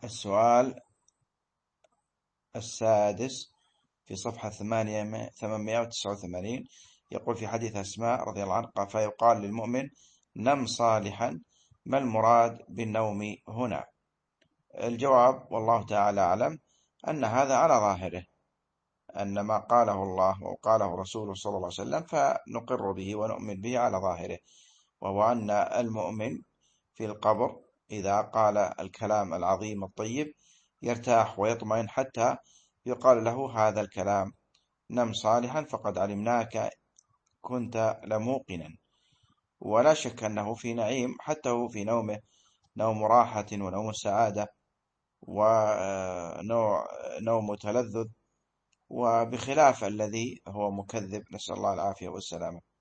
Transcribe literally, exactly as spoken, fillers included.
السؤال السادس في صفحة ثمانمائة وتسعة وثمانين، يقول في حديث أسماء رضي الله عنها: فيقال للمؤمن نم صالحا، ما المراد بالنوم هنا؟ الجواب والله تعالى أعلم أن هذا على ظاهره، أن ما قاله الله وقاله رسوله صلى الله عليه وسلم فنقر به ونؤمن به على ظاهره، وهو أن المؤمن في القبر إذا قال الكلام العظيم الطيب يرتاح ويطمئن حتى يقال له هذا الكلام: نم صالحا فقد علمناك كنت لموقنا. ولا شك أنه في نعيم حتى هو في نومه، نوم راحة ونوم سعادة ونوم تلذذ، وبخلاف الذي هو مكذب، نسأل الله العافية والسلامة.